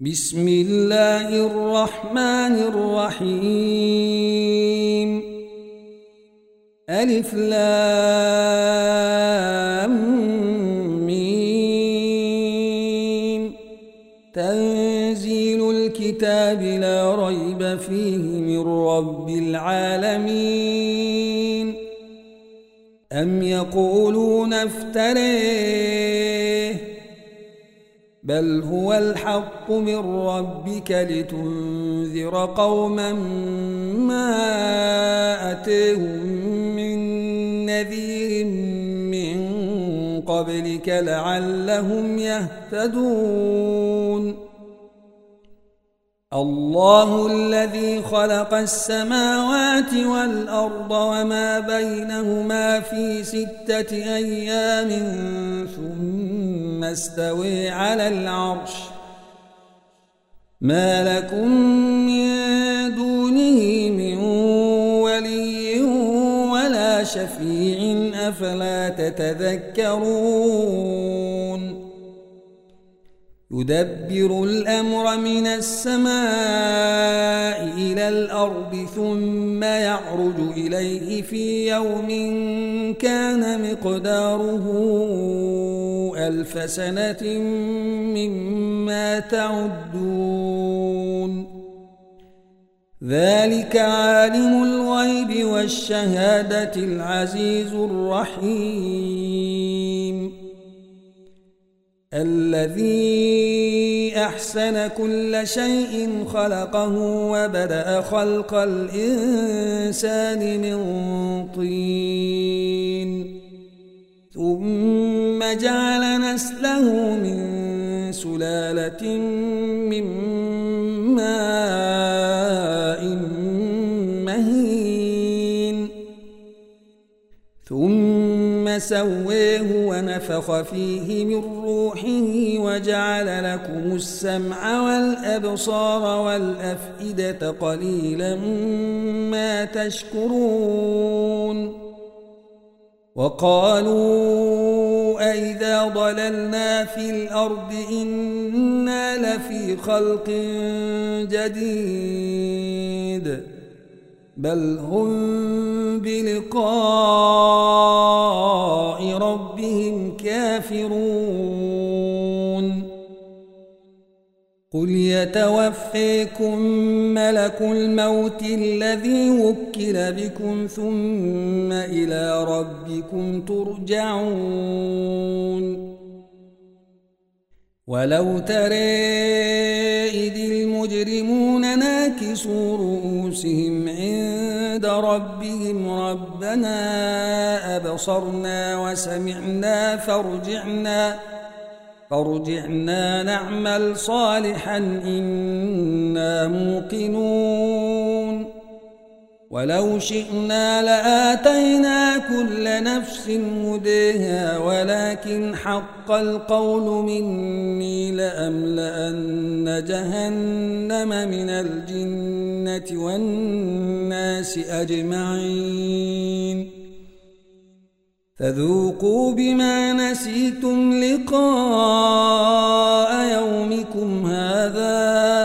بسم الله الرحمن الرحيم ألف لام ميم تنزيل الكتاب لا ريب فيه من رب العالمين أم يقولون افتريه بل هو الحق من ربك لتنذر قوما ما أتيهم من نذير من قبلك لعلهم يهتدون الله الذي خلق السماوات والأرض وما بينهما في 6 أيام ثم استوى على العرش ما لكم من دونه من ولي ولا شفيع أفلا تتذكرون يدبر الأمر من السماء إلى الأرض ثم يعرج إليه في يوم كان مقداره 1000 سنة مما تعدون ذلك عالم الغيب والشهادة العزيز الرحيم الذي أحسن كل شيء خلقه وبدأ خلق الإنسان من طين ثم جعل نسله من سلالة من ماء مهين ثم سويه ونفخ فيه من روحه وجعل لكم السمع والأبصار والأفئدة قليلا ما تشكرون وقالوا أئذا ضللنا في الأرض إنا لفي خلق جديد بل هم بلقاء ربهم كافرون قل يتوفيكم ملك الموت الذي وكل بكم ثم إلى ربكم ترجعون ولو ترى إذ المجرمون ناكسوا رؤوسهم عند ربهم ربنا أبصرنا وسمعنا فارجعنا نعمل صالحا إنا موقنون ولو شئنا لآتينا كل نفس هداها ولكن حق القول مني لأملأن جهنم من الجنة والناس أجمعين فذوقوا بما نسيتم لقاء يومكم هذا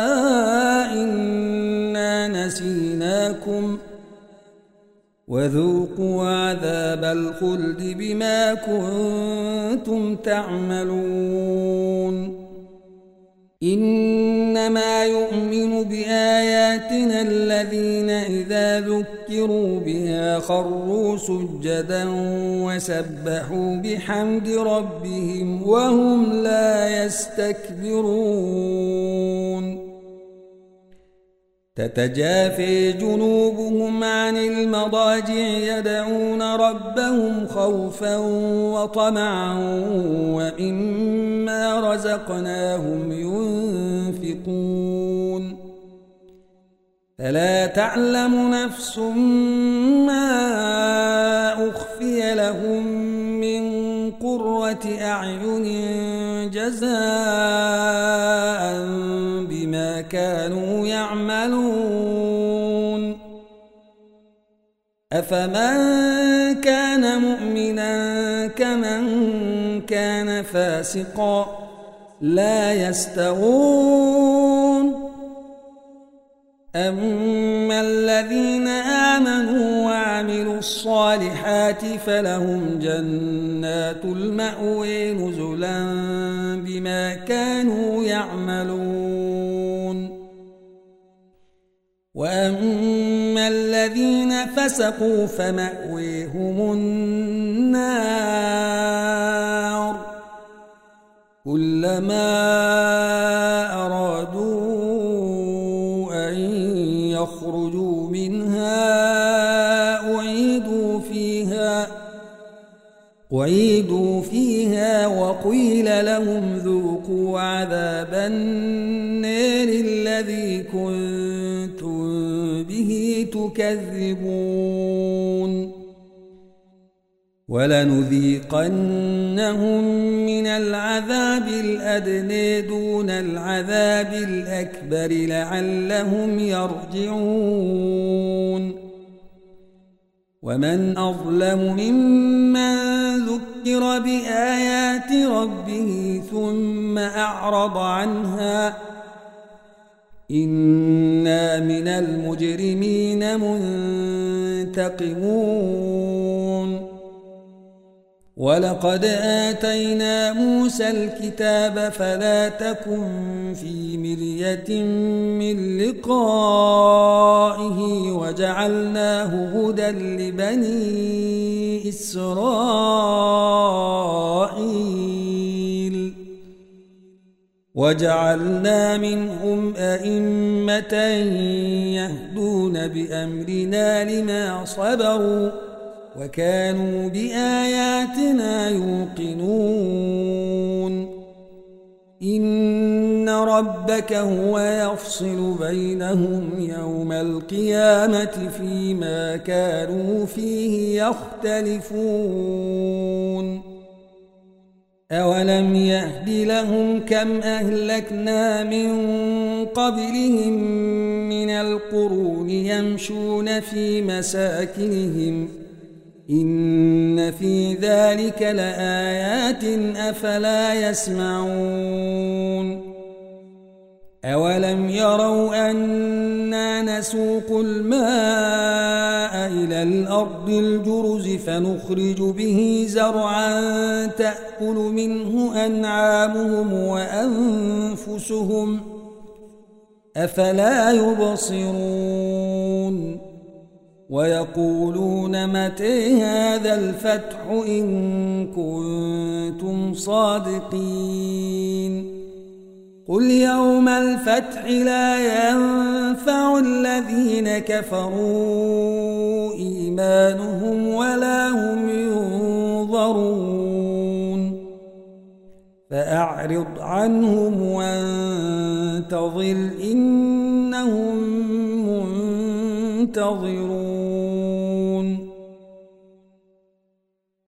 إنا نسيناكم وذوقوا عذاب الخلد بما كنتم تعملون إنما يؤمن بآياتنا الذين إذا ذكروا بها خروا سجدا وسبحوا بحمد ربهم وهم لا يستكبرون تتجافي جنوبهم عن المضاجع يدعون ربهم خوفا وطمعا ومما رزقناهم ينفقون فلا تعلم نفس ما أخفي لهم من قرة أعين جزاء بما كانوا يعملون أفمن كان مؤمنا كمن كان فاسقا لا يستوون وأما الذين آمنوا وعملوا الصالحات فلهم جنات المأوى نزلا بما كانوا يعملون وأما الذين فسقوا فمأويهم النار كلما أرادوا أن يخرجوا منها أعيدوا فيها وقيل لهم ذوقوا عذاب النار الذي كنتم به تكذبون ولنذيقنهم من العذاب الأدنى دون العذاب الأكبر لعلهم يرجعون ومن أظلم ممن ذكر بآيات ربه ثم أعرض عنها إنا من المجرمين منتقمون ولقد آتينا موسى الكتاب فلا تكن في مرية من لقائه وجعلناه هدى لبني إسرائيل وجعلنا منهم أئمة يهدون بأمرنا لما صبروا وكانوا بآياتنا يوقنون إن ربك هو يفصل بينهم يوم القيامة فيما كانوا فيه يختلفون أولم يهد لهم كم أهلكنا من قبلهم من القرون يمشون في مساكنهم إن في ذلك لآيات أفلا يسمعون أولم يروا أنا نسوق الماء إلى الأرض الجرز فنخرج به زرعا تأكل منه أنعامهم وأنفسهم أفلا يبصرون ويقولون متى هذا الفتح إن كنتم صادقين قل يوم الفتح لا ينفع الذين كفروا إيمانهم ولا هم ينظرون فأعرض عنهم وانتظر إنهم منتظرون